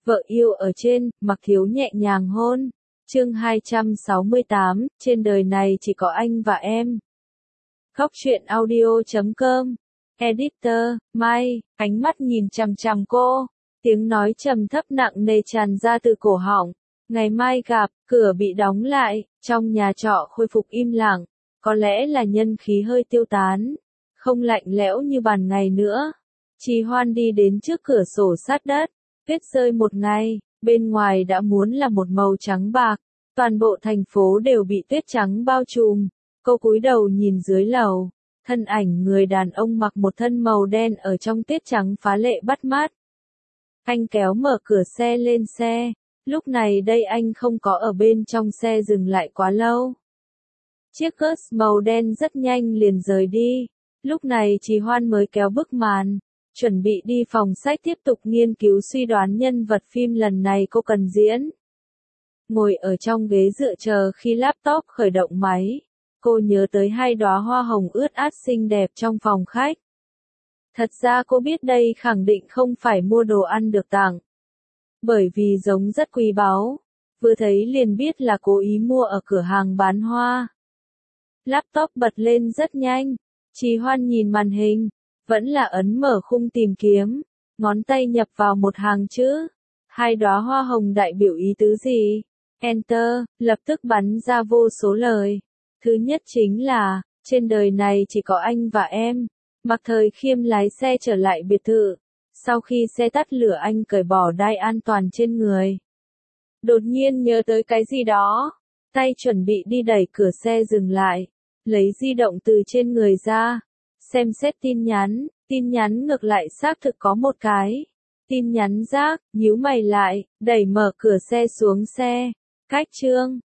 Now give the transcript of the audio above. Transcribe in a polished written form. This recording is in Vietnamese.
Vợ yêu ở trên, Mặc Thiếu nhẹ nhàng hôn. Chương 268, trên đời này chỉ có anh và em. Khóc chuyện audio.com. Editor, Mai, ánh mắt nhìn chằm chằm cô. Tiếng nói trầm thấp nặng nề tràn ra từ cổ họng. Ngày mai gặp, cửa bị đóng lại, trong nhà trọ khôi phục im lặng. Có lẽ là nhân khí hơi tiêu tán. Không lạnh lẽo như ban ngày nữa. Trì Hoan đi đến trước cửa sổ sát đất. Tuyết rơi một ngày, bên ngoài đã muốn là một màu trắng bạc. Toàn bộ thành phố đều bị tuyết trắng bao trùm. Cô cúi đầu nhìn dưới lầu. Thân ảnh người đàn ông mặc một thân màu đen ở trong tuyết trắng phá lệ bắt mắt. Anh kéo mở cửa xe lên xe. Lúc này đây anh không có ở bên trong xe dừng lại quá lâu. Chiếc Curs màu đen rất nhanh liền rời đi. Lúc này Trì Hoan mới kéo bức màn. Chuẩn bị đi phòng sách tiếp tục nghiên cứu suy đoán nhân vật phim lần này cô cần diễn. Ngồi ở trong ghế dựa chờ khi laptop khởi động máy. Cô nhớ tới hai đóa hoa hồng ướt át xinh đẹp trong phòng khách. Thật ra cô biết đây khẳng định không phải mua đồ ăn được tặng. Bởi vì giống rất quý báu. Vừa thấy liền biết là cố ý mua ở cửa hàng bán hoa. Laptop bật lên rất nhanh. Trì Hoan nhìn màn hình. Vẫn là ấn mở khung tìm kiếm. Ngón tay nhập vào một hàng chữ. Hai đóa hoa hồng đại biểu ý tứ gì? Enter, lập tức bắn ra vô số lời. Thứ nhất chính là, trên đời này chỉ có anh và em. Mạc Thời Khiêm lái xe trở lại biệt thự. Sau khi xe tắt lửa anh cởi bỏ đai an toàn trên người. Đột nhiên nhớ tới cái gì đó. Tay chuẩn bị đi đẩy cửa xe dừng lại. Lấy di động từ trên người ra. Xem xét tin nhắn ngược lại xác thực có một cái. Tin nhắn rác, nhíu mày lại, đẩy mở cửa xe xuống xe. Cách chương.